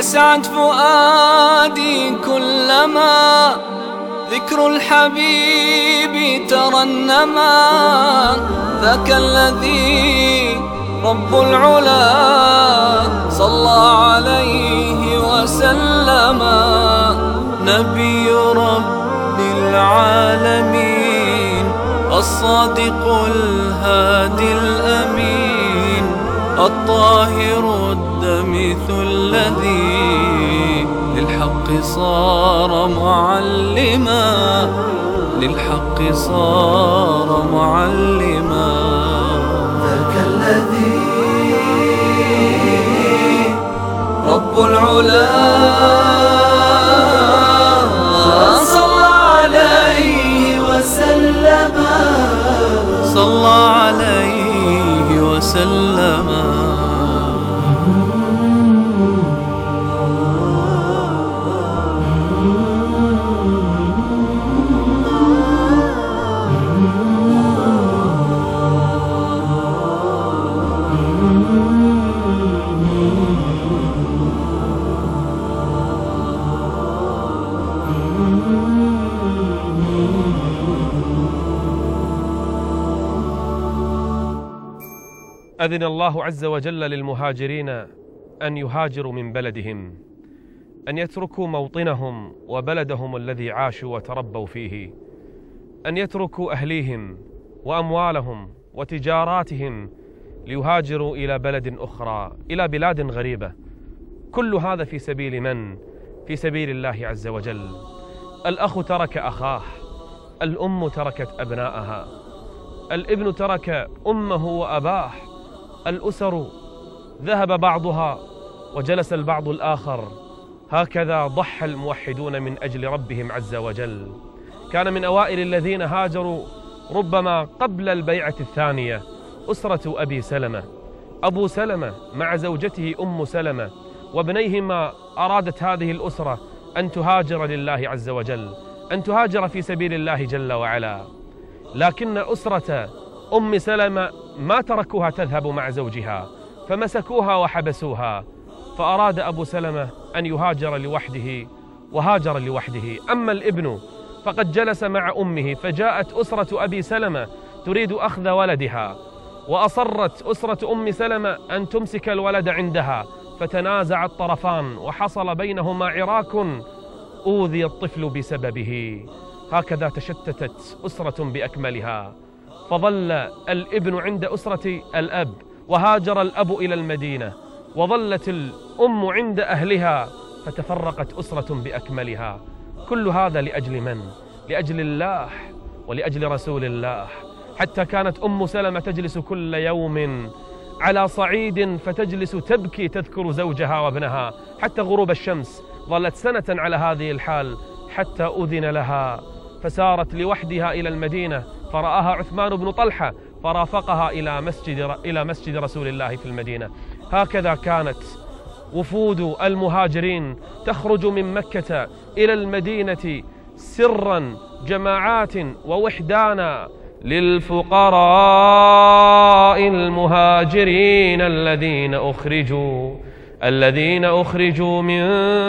يسعد فؤادي كلما ذكر الحبيب ترنما. ذاك الذي رب العلا صلى عليه وسلم. نبي رب العالمين الصادق الهادي الأمين الطاهر الدمث الذي للحق صار معلما. للحق صار معلما. ذاك الذي رب العلا صلى عليه وسلم. صلى عليه وسلم. أذن الله عز وجل للمهاجرين أن يهاجروا من بلدهم، أن يتركوا موطنهم وبلدهم الذي عاشوا وتربوا فيه، أن يتركوا أهليهم وأموالهم وتجاراتهم ليهاجروا إلى بلد أخرى، إلى بلاد غريبة. كل هذا في سبيل من؟ في سبيل الله عز وجل. الأخ ترك أخاه، الأم تركت أبناءها، الابن ترك أمه وأباه، الأسر ذهب بعضها وجلس البعض الآخر. هكذا ضحى الموحدون من أجل ربهم عز وجل. كان من أوائل الذين هاجروا ربما قبل البيعة الثانية أسرة أبي سلمة. أبو سلمة مع زوجته أم سلمة وابنيهما أرادت هذه الأسرة أن تهاجر لله عز وجل، أن تهاجر في سبيل الله جل وعلا. لكن أسرة أم سلمة ما تركوها تذهب مع زوجها، فمسكوها وحبسوها. فأراد أبو سلمة أن يهاجر لوحده وهاجر لوحده. أما الابن فقد جلس مع أمه، فجاءت أسرة أبي سلمة تريد أخذ ولدها، وأصرت أسرة أم سلمة أن تمسك الولد عندها، فتنازع الطرفان وحصل بينهما عراك أوذي الطفل بسببه. هكذا تشتتت أسرة بأكملها، فظل الابن عند أسرة الأب، وهاجر الأب إلى المدينة، وظلت الأم عند أهلها، فتفرقت أسرة بأكملها. كل هذا لأجل من؟ لأجل الله ولأجل رسول الله. حتى كانت أم سلمة تجلس كل يوم على صعيد فتجلس تبكي تذكر زوجها وابنها حتى غروب الشمس. ظلت سنة على هذه الحال حتى أذن لها، فسارت لوحدها إلى المدينة، فرآها عثمان بن طلحة فرافقها إلى مسجد رسول الله في المدينة. هكذا كانت وفود المهاجرين تخرج من مكة إلى المدينة سرا جماعات ووحدانا. للفقراء المهاجرين الذين أخرجوا من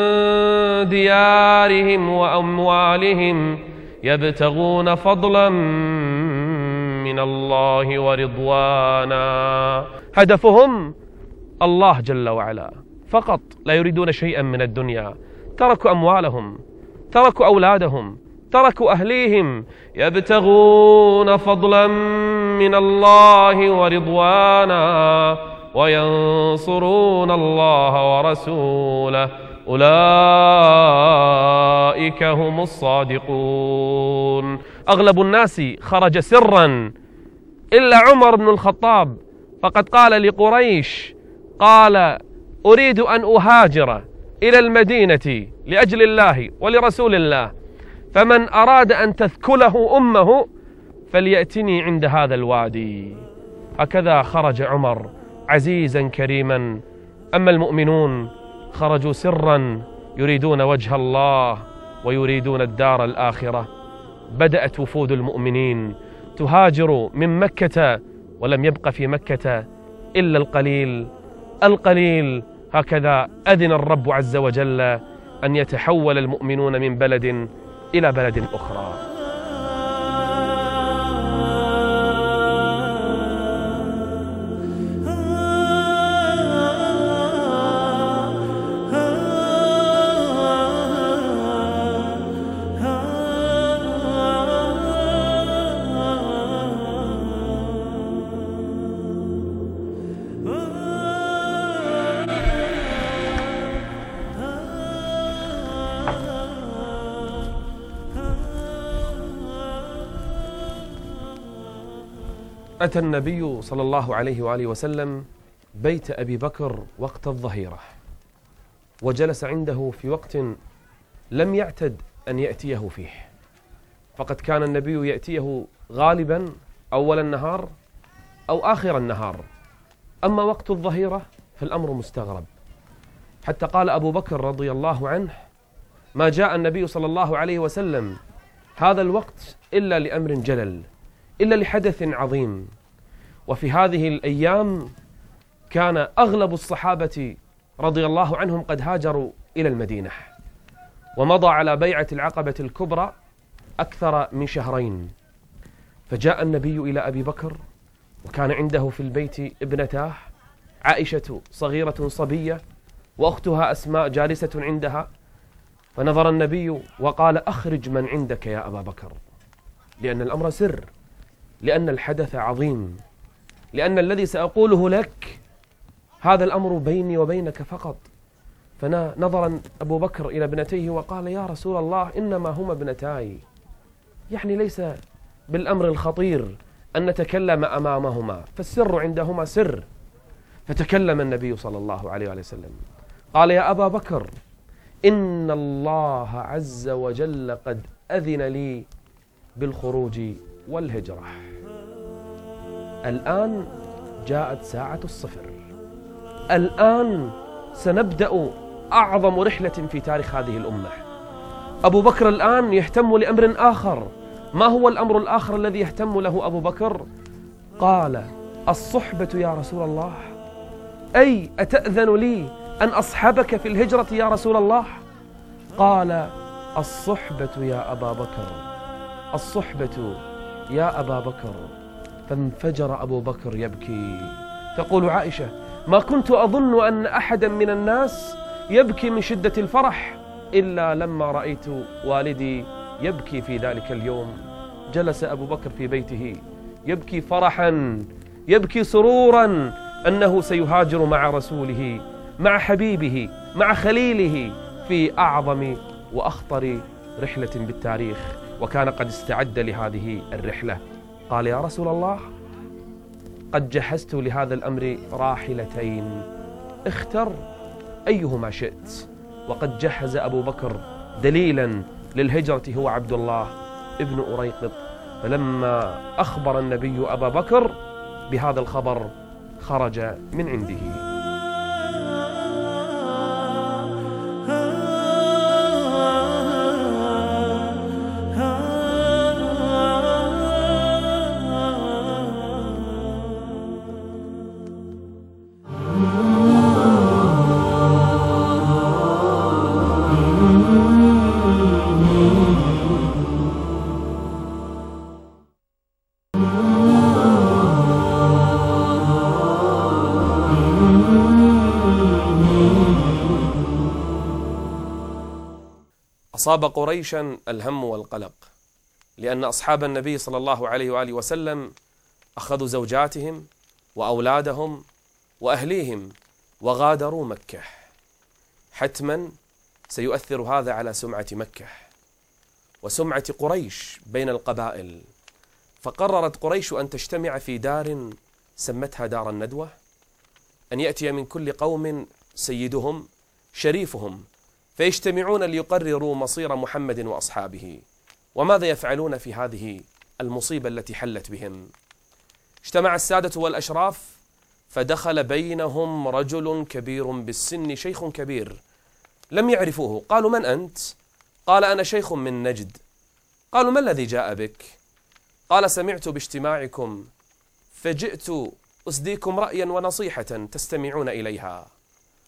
ديارهم وأموالهم يبتغون فضلا من الله ورضوانا. هدفهم الله جل وعلا فقط، لا يريدون شيئا من الدنيا. تركوا أموالهم، تركوا أولادهم، تركوا أهليهم، يبتغون فضلا من الله ورضوانا وينصرون الله ورسوله. أولئك هم الصادقون. أغلب الناس خرج سرا إلا عمر بن الخطاب، فقد قال لقريش، قال: أريد أن أهاجر إلى المدينة لأجل الله ولرسول الله، فمن أراد أن تثكله أمه فليأتني عند هذا الوادي. هكذا خرج عمر عزيزا كريما. أما المؤمنون خرجوا سرا يريدون وجه الله ويريدون الدار الآخرة. بدأت وفود المؤمنين تهاجر من مكة، ولم يبق في مكة إلا القليل. هكذا أذن الرب عز وجل أن يتحول المؤمنون من بلد إلى بلد أخرى. أتى النبي صلى الله عليه وآله وسلم بيت أبي بكر وقت الظهيرة، وجلس عنده في وقت لم يعتد أن يأتيه فيه، فقد كان النبي يأتيه غالبا أول النهار أو آخر النهار، أما وقت الظهيرة فالأمر مستغرب، حتى قال أبو بكر رضي الله عنه: ما جاء النبي صلى الله عليه وسلم هذا الوقت إلا لأمر جلل، إلا لحدث عظيم. وفي هذه الأيام كان أغلب الصحابة رضي الله عنهم قد هاجروا إلى المدينة، ومضى على بيعة العقبة الكبرى أكثر من شهرين، فجاء النبي إلى أبي بكر، وكان عنده في البيت ابنتاه، عائشة صغيرة صبية وأختها أسماء جالسة عندها، فنظر النبي وقال: أخرج من عندك يا أبا بكر، لأن الأمر سر، لأن الحدث عظيم، لأن الذي سأقوله لك هذا الأمر بيني وبينك فقط. فنظر أبو بكر إلى ابنتيه وقال: يا رسول الله، إنما هما ابنتاي، يعني ليس بالأمر الخطير أن نتكلم أمامهما، فالسر عندهما سر. فتكلم النبي صلى الله عليه وسلم قال: يا أبا بكر، إن الله عز وجل قد أذن لي بالخروج والهجرة. الآن جاءت ساعة الصفر، الآن سنبدأ أعظم رحلة في تاريخ هذه الأمة. أبو بكر الآن يهتم لأمر آخر. ما هو الأمر الآخر الذي يهتم له أبو بكر؟ قال: الصحبة يا رسول الله، أي أتأذن لي أن أصحبك في الهجرة يا رسول الله؟ قال: الصحبة يا أبا بكر، الصحبة يا أبا بكر. فانفجر أبو بكر يبكي. تقول عائشة: ما كنت أظن أن أحدا من الناس يبكي من شدة الفرح إلا لما رأيت والدي يبكي في ذلك اليوم. جلس أبو بكر في بيته يبكي فرحا، يبكي سرورا أنه سيهاجر مع رسوله، مع حبيبه، مع خليله في أعظم وأخطر رحلة بالتاريخ، وكان قد استعد لهذه الرحلة. قال: يا رسول الله، قد جهزت لهذا الأمر راحلتين، اختر أيهما شئت. وقد جهز أبو بكر دليلا للهجرة هو عبد الله ابن أريقط. فلما أخبر النبي أبا بكر بهذا الخبر خرج من عنده. أصاب قريشا الهم والقلق، لأن أصحاب النبي صلى الله عليه وآله وسلم أخذوا زوجاتهم وأولادهم وأهليهم وغادروا مكة. حتما سيؤثر هذا على سمعة مكة وسمعة قريش بين القبائل. فقررت قريش أن تجتمع في دار سمتها دار الندوة، أن يأتي من كل قوم سيدهم شريفهم، فيجتمعون ليقرروا مصير محمد وأصحابه، وماذا يفعلون في هذه المصيبة التي حلت بهم. اجتمع السادة والأشراف، فدخل بينهم رجل كبير بالسن، شيخ كبير لم يعرفوه. قالوا: من أنت؟ قال: أنا شيخ من نجد. قالوا: ما الذي جاء بك؟ قال: سمعت باجتماعكم فجئت أسديكم رأيا ونصيحة تستمعون إليها.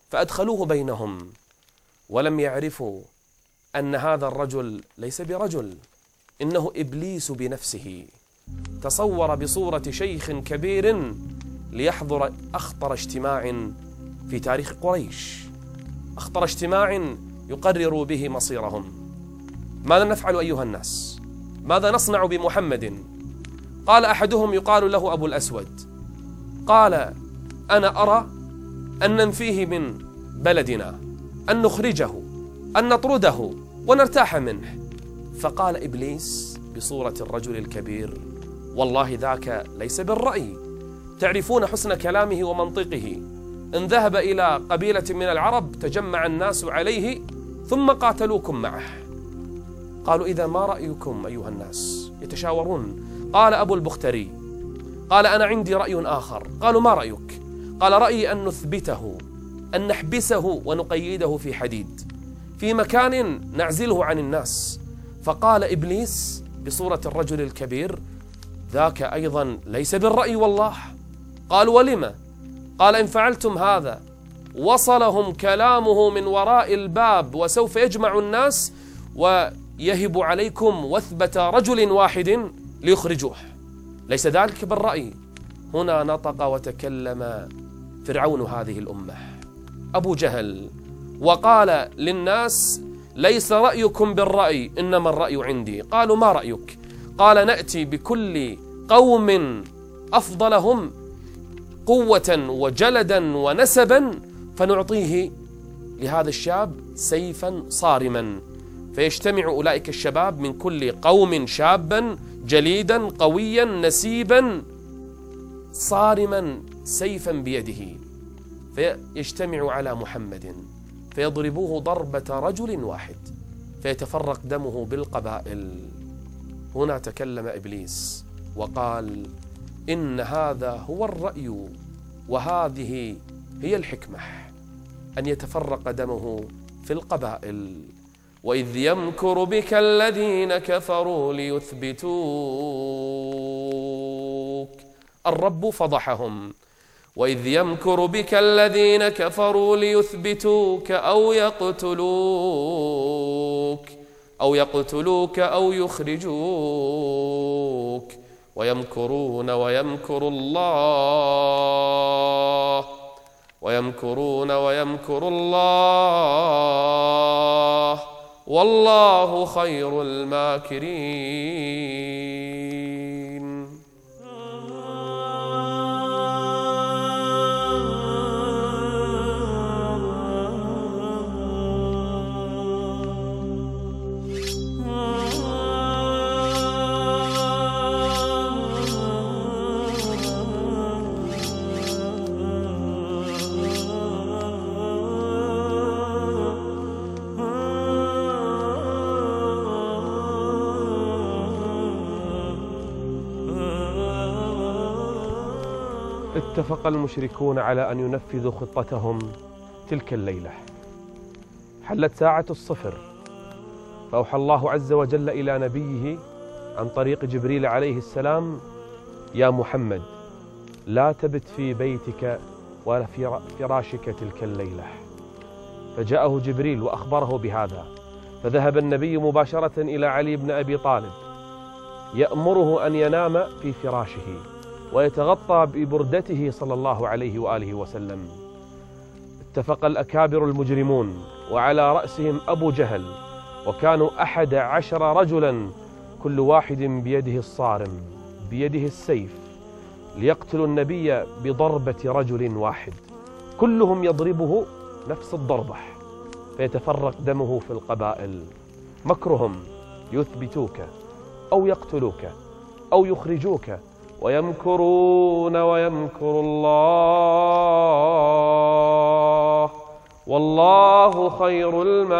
فأدخلوه بينهم، ولم يعرفوا أن هذا الرجل ليس برجل، إنه إبليس بنفسه، تصور بصورة شيخ كبير ليحضر أخطر اجتماع في تاريخ قريش، أخطر اجتماع يقرر به مصيرهم. ماذا نفعل أيها الناس؟ ماذا نصنع بمحمد؟ قال أحدهم يقال له أبو الأسود، قال: أنا أرى أن ننفيه من بلدنا، أن نخرجه، أن نطرده ونرتاح منه. فقال إبليس بصورة الرجل الكبير: والله ذاك ليس بالرأي، تعرفون حسن كلامه ومنطقه، إن ذهب إلى قبيلة من العرب تجمع الناس عليه ثم قاتلوكم معه. قالوا: إذا ما رأيكم أيها الناس؟ يتشاورون. قال أبو البختري: قال: أنا عندي رأي آخر. قالوا: ما رأيك؟ قال: رأيي أن نثبته، أن نحبسه ونقيده في حديد في مكان نعزله عن الناس. فقال إبليس بصورة الرجل الكبير: ذاك أيضا ليس بالرأي والله. قالوا: ولم؟ قال: إن فعلتم هذا وصلهم كلامه من وراء الباب وسوف يجمع الناس ويهب عليكم وثبة رجل واحد ليخرجوه، ليس ذلك بالرأي. هنا نطق وتكلم فرعون هذه الأمة أبو جهل وقال للناس: ليس رأيكم بالرأي، إنما الرأي عندي. قالوا: ما رأيك؟ قال: نأتي بكل قوم أفضلهم قوة وجلدا ونسبا فنعطيه لهذا الشاب سيفا صارما، فيجتمع أولئك الشباب من كل قوم شابا جليدا قويا نسيبا صارما سيفا بيده، فيجتمع على محمد فيضربوه ضربة رجل واحد فيتفرق دمه بالقبائل. هنا تكلم إبليس وقال: إن هذا هو الرأي وهذه هي الحكمة، أن يتفرق دمه في القبائل. وإذ يمكر بك الذين كفروا ليثبتوك، الرب فضحهم. وإذ يمكر بك الذين كفروا ليثبتوك أو يقتلوك أو يخرجوك، ويمكرون ويمكر الله والله خير الماكرين. اتفق المشركون على أن ينفذوا خطتهم تلك الليلة. حلت ساعة الصفر، فأوحى الله عز وجل إلى نبيه عن طريق جبريل عليه السلام: يا محمد، لا تبت في بيتك ولا في فراشك تلك الليلة. فجاءه جبريل وأخبره بهذا، فذهب النبي مباشرة إلى علي بن أبي طالب يأمره أن ينام في فراشه ويتغطى ببردته صلى الله عليه وآله وسلم. اتفق الأكابر المجرمون وعلى رأسهم أبو جهل، وكانوا 11 رجلا كل واحد بيده الصارم بيده السيف، ليقتلوا النبي بضربة رجل واحد، كلهم يضربه نفس الضربة فيتفرق دمه في القبائل. مكرهم يثبتوك أو يقتلوك أو يخرجوك، ويمكرون ويمكر الله والله خير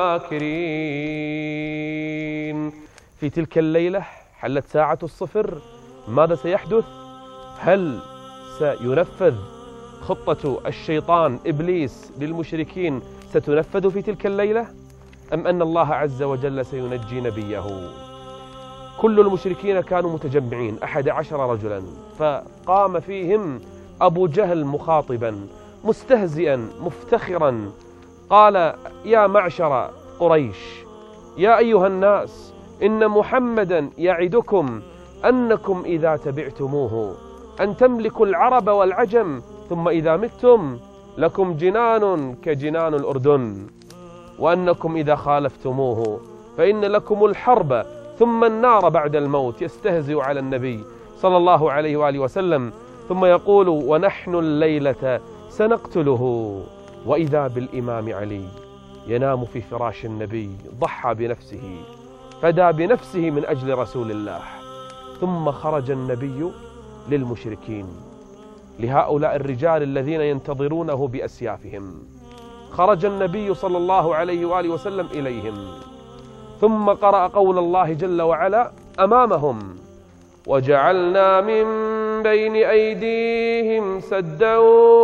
الماكرين. في تلك الليلة حلت ساعة الصفر. ماذا سيحدث؟ هل سينفذ خطة الشيطان إبليس للمشركين ستنفذ في تلك الليلة، أم أن الله عز وجل سينجي نبيه؟ كل المشركين كانوا متجمعين 11 رجلا، فقام فيهم أبو جهل مخاطبا مستهزئا مفتخرا قال: يا معشر قريش، يا أيها الناس، إن محمدا يعدكم أنكم إذا تبعتموه أن تملكوا العرب والعجم، ثم إذا متم لكم جنان كجنان الأردن، وأنكم إذا خالفتموه فإن لكم الحرب ثم النار بعد الموت. يستهزئ على النبي صلى الله عليه وآله وسلم، ثم يقول: ونحن الليلة سنقتله. وإذا بالإمام علي ينام في فراش النبي، ضحى بنفسه، فدى بنفسه من أجل رسول الله. ثم خرج النبي للمشركين، لهؤلاء الرجال الذين ينتظرونه بأسيافهم. خرج النبي صلى الله عليه وآله وسلم إليهم، ثم قرأ قول الله جل وعلا أمامهم: وجعلنا من بين أيديهم سدا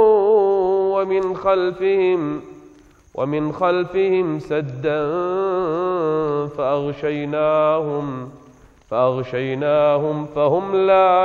ومن خلفهم سدا فأغشيناهم فهم لا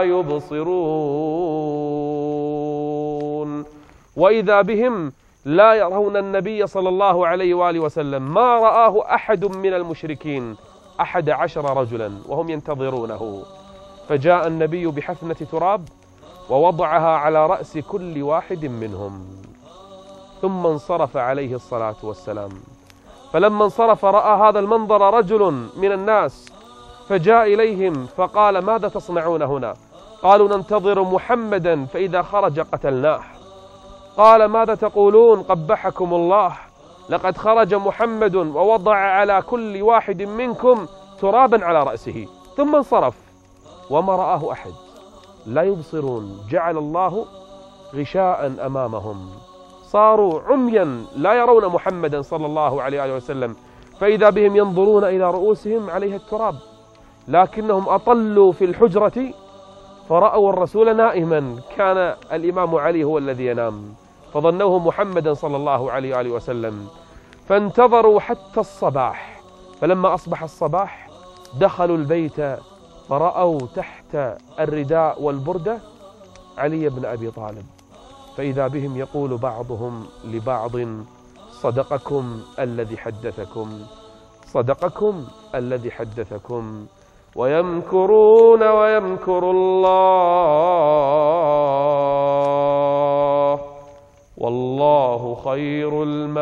يبصرون. وإذا بهم لا يرون النبي صلى الله عليه وآله وسلم، ما رآه أحد من المشركين 11 رجلا وهم ينتظرونه. فجاء النبي بحفنة تراب ووضعها على رأس كل واحد منهم، ثم انصرف عليه الصلاة والسلام. فلما انصرف رأى هذا المنظر رجل من الناس، فجاء إليهم فقال: ماذا تصنعون هنا؟ قالوا: ننتظر محمدا، فإذا خرج قتلناه. قال: ماذا تقولون؟ قبحكم الله، لقد خرج محمد ووضع على كل واحد منكم ترابا على رأسه. ثم انصرف وما رآه أحد، لا يبصرون. جعل الله غشاء أمامهم، صاروا عميا لا يرون محمدا صلى الله عليه وسلم. فإذا بهم ينظرون إلى رؤوسهم عليها التراب، لكنهم أطلوا في الحجرة فرأوا الرسول نائما. كان الإمام علي هو الذي ينام، فظنوه محمدا صلى الله عليه وسلم. فانتظروا حتى الصباح. فلما أصبح الصباح دخلوا البيت فرأوا تحت الرداء والبردة علي بن أبي طالب. فإذا بهم يقول بعضهم لبعض: صدقكم الذي حدثكم، ويمكرون ويمكر الله والله خير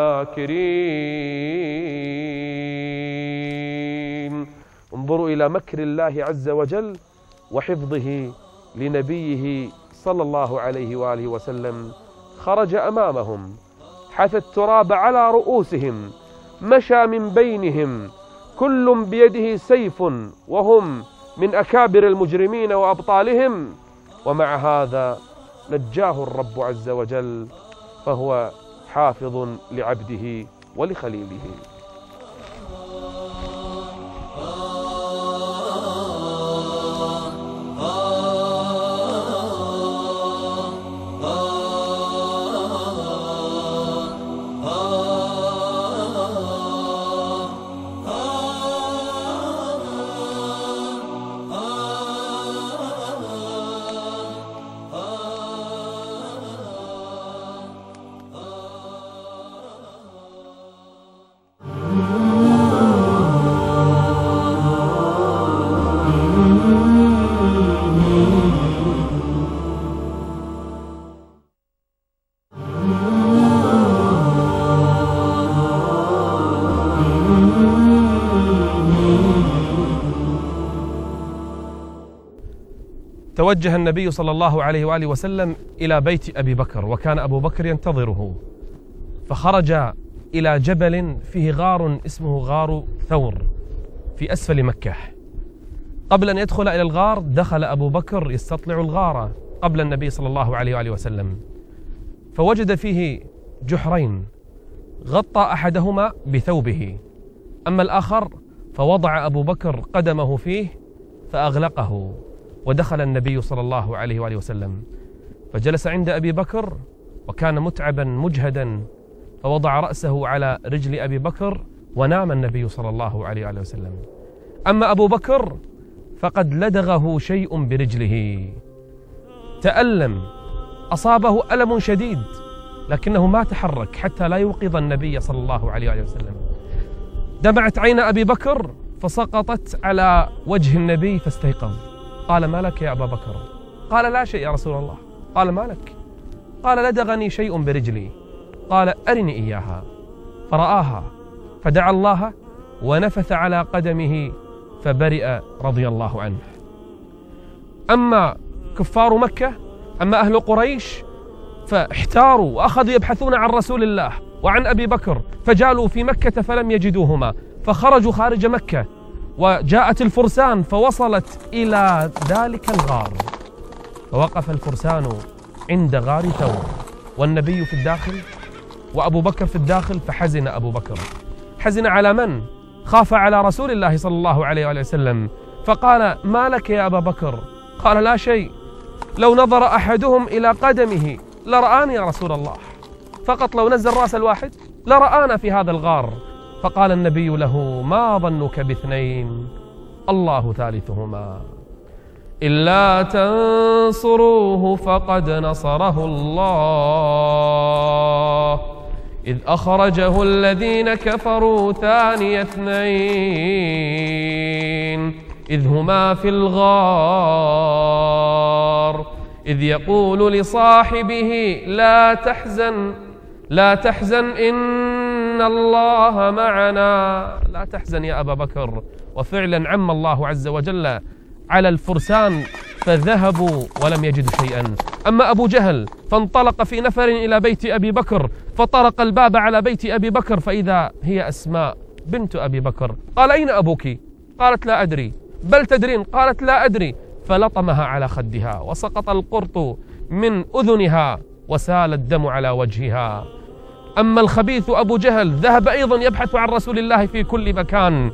الماكرين. انظروا إلى مكر الله عز وجل وحفظه لنبيه صلى الله عليه وآله وسلم. خرج أمامهم، حث التراب على رؤوسهم، مشى من بينهم، كل بيده سيف، وهم من أكابر المجرمين وأبطالهم، ومع هذا نجاه الرب عز وجل، فهو حافظ لعبده ولخليله. توجه النبي صلى الله عليه وآله وسلم إلى بيت أبي بكر، وكان أبو بكر ينتظره. فخرج إلى جبل فيه غار اسمه غار ثور في أسفل مكة. قبل أن يدخل إلى الغار دخل أبو بكر يستطلع الغار قبل النبي صلى الله عليه وآله وسلم، فوجد فيه جحرين، غطى أحدهما بثوبه، أما الآخر فوضع أبو بكر قدمه فيه فأغلقه. ودخل النبي صلى الله عليه وآله وسلم فجلس عند أبي بكر، وكان متعبا مجهدا، فوضع رأسه على رجل أبي بكر ونام النبي صلى الله عليه وآله وسلم. أما أبو بكر فقد لدغه شيء برجله، تألم، أصابه ألم شديد، لكنه ما تحرك حتى لا يوقظ النبي صلى الله عليه وسلم. دمعت عين أبي بكر فسقطت على وجه النبي فاستيقظ. قال: ما لك يا أبا بكر؟ قال: لا شيء يا رسول الله. قال: ما لك؟ قال: لدغني شيء برجلي. قال: أرني إياها. فرآها فدعا الله ونفث على قدمه فبرئ رضي الله عنه. أما كفار مكة، أما أهل قريش، فاحتاروا وأخذوا يبحثون عن رسول الله وعن أبي بكر، فجالوا في مكة فلم يجدوهما، فخرجوا خارج مكة، وجاءت الفرسان فوصلت إلى ذلك الغار، فوقف الفرسان عند غار ثور والنبي في الداخل وأبو بكر في الداخل. فحزن أبو بكر. حزن على من؟ خاف على رسول الله صلى الله عليه وسلم. فقال: ما لك يا أبا بكر؟ قال: لا شيء، لو نظر أحدهم إلى قدمه لرآني يا رسول الله، فقط لو نزل رأس الواحد لرآنا في هذا الغار. فقال النبي له: ما ظنك باثنين الله ثالثهما، إلا تنصروه فقد نصره الله إذ أخرجه الذين كفروا ثاني اثنين إذ هما في الغار إذ يقول لصاحبه لا تحزن إن الله معنا. لا تحزن يا أبا بكر. وفعلا عم الله عز وجل على الفرسان فذهبوا ولم يجدوا شيئا. أما أبو جهل فانطلق في نفر إلى بيت أبي بكر، فطرق الباب على بيت أبي بكر فإذا هي أسماء بنت أبي بكر. قال: أين أبوك؟ قالت: لا أدري. بل تدرين؟ قالت: لا أدري. فلطمها على خدها وسقط القرط من أذنها وسال الدم على وجهها. أما الخبيث أبو جهل ذهب أيضا يبحث عن رسول الله في كل مكان،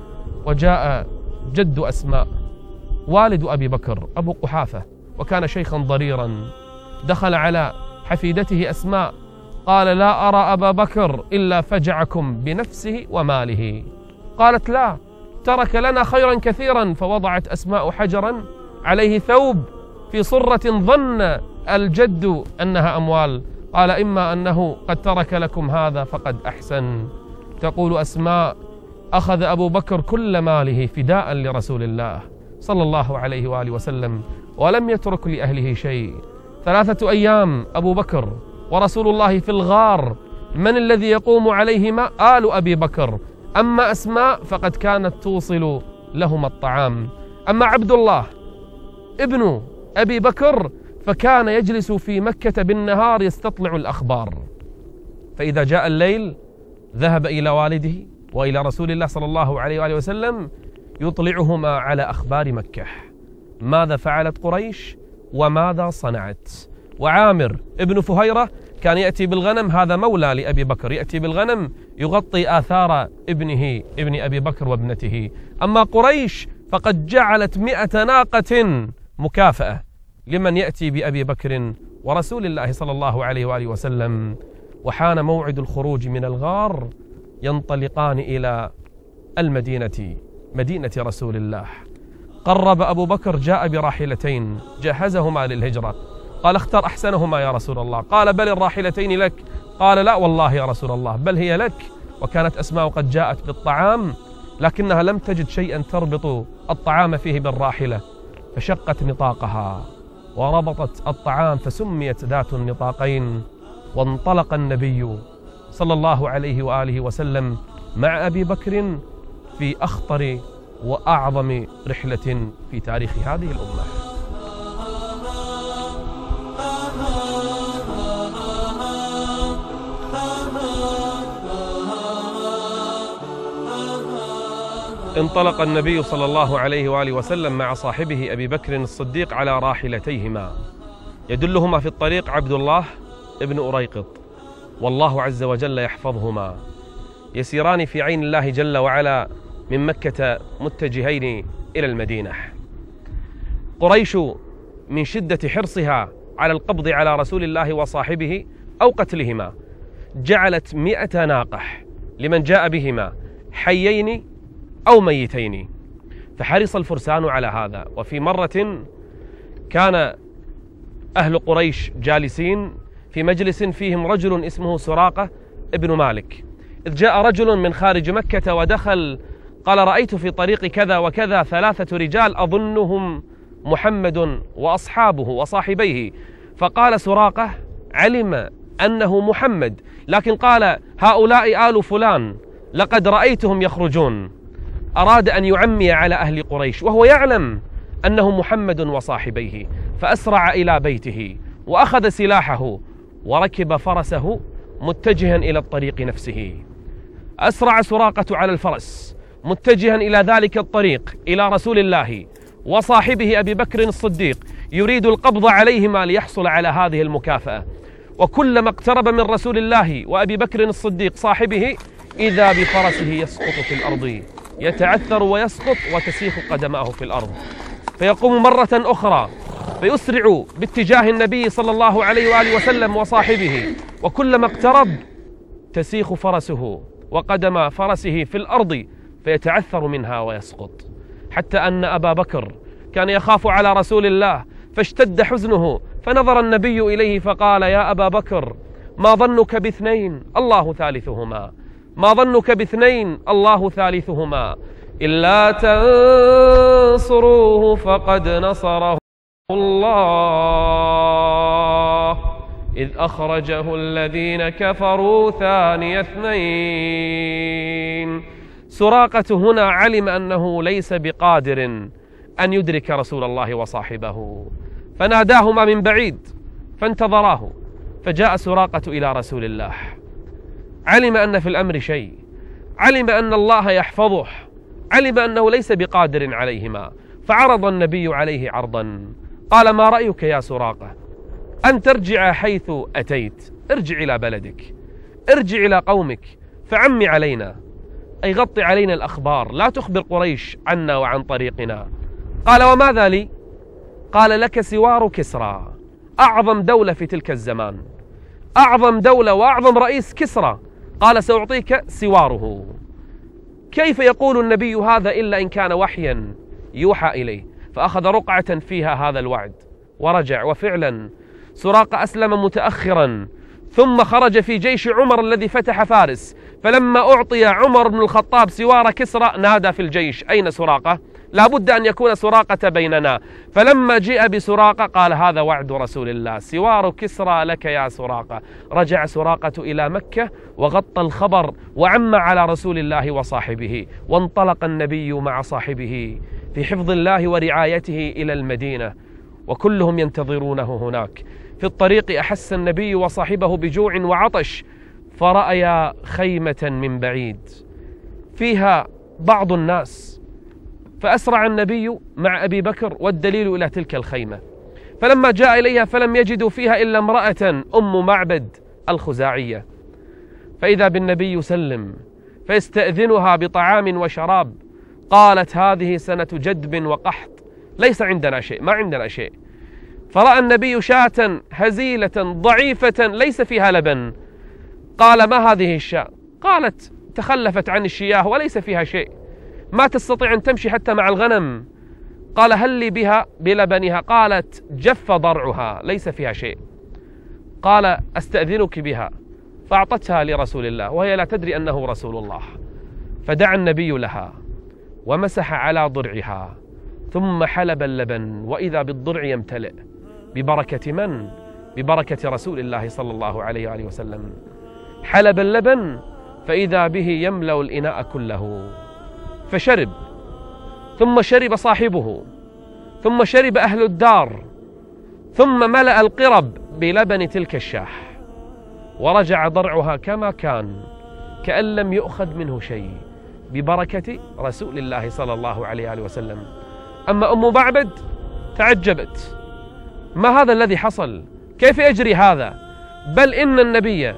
وجاء جد أسماء والد أبي بكر أبو قحافة، وكان شيخا ضريرا، دخل على حفيدته أسماء قال: لا أرى أبا بكر إلا فجعكم بنفسه وماله. قالت: لا، ترك لنا خيرا كثيرا. فوضعت أسماء حجرا عليه ثوب في صرة ظن الجد أنها أموال. قال: إما أنه قد ترك لكم هذا فقد أحسن. تقول أسماء: أخذ أبو بكر كل ماله فداء لرسول الله صلى الله عليه وآله وسلم، ولم يترك لأهله شيء. 3 أيام أبو بكر ورسول الله في الغار، من الذي يقوم عليهما؟ آل أبي بكر. أما أسماء فقد كانت توصل لهما الطعام. أما عبد الله ابن أبي بكر فكان يجلس في مكة بالنهار يستطلع الأخبار، فإذا جاء الليل ذهب إلى والده وإلى رسول الله صلى الله عليه وآله وسلم يطلعهما على أخبار مكة، ماذا فعلت قريش وماذا صنعت. وعامر ابن فهيرة كان يأتي بالغنم، هذا مولى لأبي بكر، يأتي بالغنم يغطي آثار ابن أبي بكر وابنته. أما قريش فقد جعلت 100 ناقة مكافأة لمن يأتي بأبي بكر ورسول الله صلى الله عليه وآله وسلم. وحان موعد الخروج من الغار، ينطلقان إلى المدينة، مدينة رسول الله. قرب أبو بكر، جاء براحلتين جهزهما للهجرة. قال: اختر أحسنهما يا رسول الله. قال: بل الراحلتين لك. قال: لا والله يا رسول الله، بل هي لك. وكانت أسماء قد جاءت بالطعام لكنها لم تجد شيئا تربط الطعام فيه بالراحلة، فشقت نطاقها وربطت الطعام فسميت ذات النطاقين. وانطلق النبي صلى الله عليه وآله وسلم مع أبي بكر في أخطر وأعظم رحلة في تاريخ هذه الأمة. انطلق النبي صلى الله عليه وآله وسلم مع صاحبه أبي بكر الصديق على راحلتيهما، يدلهما في الطريق عبد الله ابن أريقط، والله عز وجل يحفظهما، يسيران في عين الله جل وعلا من مكة متجهين إلى المدينة. قريش من شدة حرصها على القبض على رسول الله وصاحبه أو قتلهما جعلت 100 ناقة لمن جاء بهما حيين أو ميتين، فحرص الفرسان على هذا. وفي مرة كان أهل قريش جالسين في مجلس فيهم رجل اسمه سراقة ابن مالك، إذ جاء رجل من خارج مكة ودخل قال: رأيت في طريق كذا وكذا 3 رجال أظنهم محمد وأصحابه وصاحبيه. فقال سراقة: علم أنه محمد، لكن قال: هؤلاء آل فلان لقد رأيتهم يخرجون. أراد أن يعمي على أهل قريش وهو يعلم أنه محمد وصاحبيه، فأسرع إلى بيته وأخذ سلاحه وركب فرسه متجها إلى الطريق نفسه. أسرع سراقة على الفرس متجها إلى ذلك الطريق إلى رسول الله وصاحبه أبي بكر الصديق، يريد القبض عليهما ليحصل على هذه المكافأة. وكلما اقترب من رسول الله وأبي بكر الصديق صاحبه إذا بفرسه يسقط في الأرض، يتعثر ويسقط وتسيخ قدماه في الأرض، فيقوم مرة أخرى فيسرع باتجاه النبي صلى الله عليه وآله وسلم وصاحبه، وكلما اقترب تسيخ فرسه وقدم فرسه في الأرض فيتعثر منها ويسقط، حتى أن أبا بكر كان يخاف على رسول الله فاشتد حزنه، فنظر النبي إليه فقال: يا أبا بكر، ما ظنك باثنين الله ثالثهما، ما ظنك باثنين الله ثالثهما، إلا تنصروه فقد نصره الله إذ أخرجه الذين كفروا ثاني 2. سراقة هنا علم أنه ليس بقادر أن يدرك رسول الله وصاحبه، فناداهما من بعيد فانتظراه، فجاء سراقة إلى رسول الله، علم أن في الأمر شيء، علم أن الله يحفظه، علم أنه ليس بقادر عليهما، فعرض النبي عليه عرضا، قال: ما رأيك يا سراقة أن ترجع حيث أتيت، ارجع إلى بلدك، ارجع إلى قومك، فعمي علينا، أي غطي علينا الأخبار، لا تخبر قريش عنا وعن طريقنا. قال: وماذا لي؟ قال: لك سوار كسرى، أعظم دولة في تلك الزمان، أعظم دولة وأعظم رئيس كسرى. قال: سأعطيك سواره. كيف يقول النبي هذا إلا إن كان وحيا يوحى إليه؟ فأخذ رقعة فيها هذا الوعد ورجع، وفعلا سراقة أسلم متأخرا، ثم خرج في جيش عمر الذي فتح فارس، فلما أعطي عمر بن الخطاب سوار كسرى نادى في الجيش: أين سراقة؟ لا بد أن يكون سراقة بيننا. فلما جاء بسراقة قال: هذا وعد رسول الله، سوار كسرى لك يا سراقة. رجع سراقة إلى مكة وغطى الخبر وعم على رسول الله وصاحبه، وانطلق النبي مع صاحبه في حفظ الله ورعايته إلى المدينة، وكلهم ينتظرونه هناك. في الطريق أحس النبي وصاحبه بجوع وعطش، فرأيا خيمة من بعيد فيها بعض الناس، فأسرع النبي مع أبي بكر والدليل إلى تلك الخيمة، فلما جاء إليها فلم يجدوا فيها إلا امرأة أم معبد الخزاعية، فإذا بالنبي يسلم فيستأذنها بطعام وشراب. قالت: هذه سنة جدب وقحط، ليس عندنا شيء، ما عندنا شيء. فرأى النبي شاة هزيلة ضعيفة ليس فيها لبن، قال: ما هذه الشاة؟ قالت: تخلفت عن الشياه وليس فيها شيء، ما تستطيع أن تمشي حتى مع الغنم. قال: هل لي بها بلبنها؟ قالت: جف ضرعها ليس فيها شيء. قال: أستأذنك بها، فأعطتها لرسول الله وهي لا تدري أنه رسول الله، فدعا النبي لها ومسح على ضرعها ثم حلب اللبن، وإذا بالضرع يمتلئ ببركة من؟ ببركة رسول الله صلى الله عليه وآله وسلم. حلب اللبن فإذا به يملأ الإناء كله، فشرب، ثم شرب صاحبه، ثم شرب أهل الدار، ثم ملأ القرب بلبن تلك الشاة، ورجع ضرعها كما كان كأن لم يؤخذ منه شيء ببركة رسول الله صلى الله عليه وآله وسلم. أما أم معبد تعجبت: ما هذا الذي حصل؟ كيف يجري هذا؟ بل إن النبي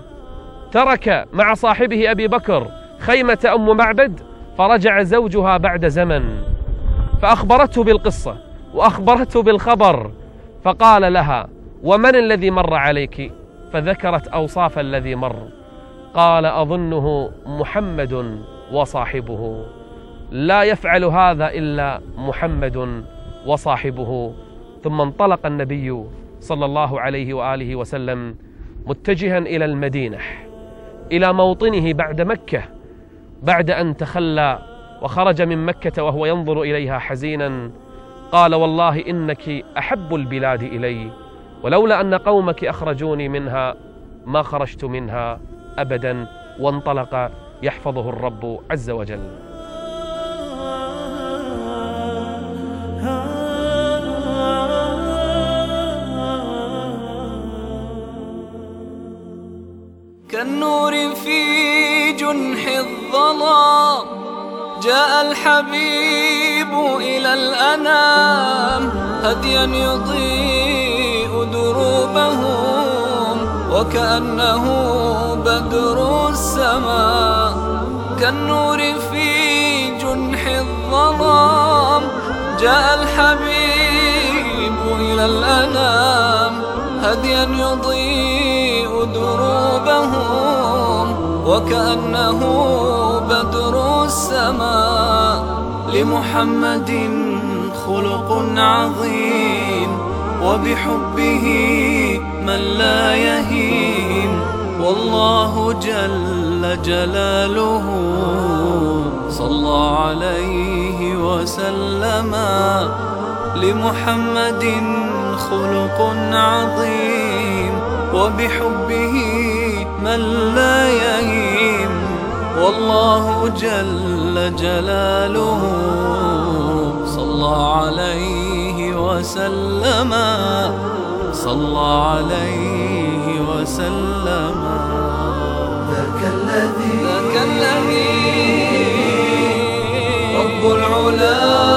ترك مع صاحبه أبي بكر خيمة أم معبد، فرجع زوجها بعد زمن فأخبرته بالقصة وأخبرته بالخبر، فقال لها: ومن الذي مر عليك؟ فذكرت أوصاف الذي مر، قال: أظنه محمد وصاحبه، لا يفعل هذا إلا محمد وصاحبه. ثم انطلق النبي صلى الله عليه وآله وسلم متجها إلى المدينة، إلى موطنه بعد مكة، بعد أن تخلى وخرج من مكة وهو ينظر إليها حزينا، قال: والله إنك أحب البلاد إلي، ولولا أن قومك أخرجوني منها ما خرجت منها أبدا. وانطلق يحفظه الرب عز وجل. كالنور في جنح الظلام جاء الحبيب إلى الأنام، هديا يضيء دروبهم وكأنه بدر السماء. كالنور في جنح الظلام جاء الحبيب إلى الأنام، هديا يضيء دروبهم وكأنه بدر السماء. لمحمد خلق عظيم وبحبه من لا يهيم، والله جل جلاله صلى عليه وسلم. لمحمد خلق عظيم وبحبه من لا يهيم، والله جل جلاله صلى عليه وسلم، صلى عليه وسلم. ذاك الذي رب العلا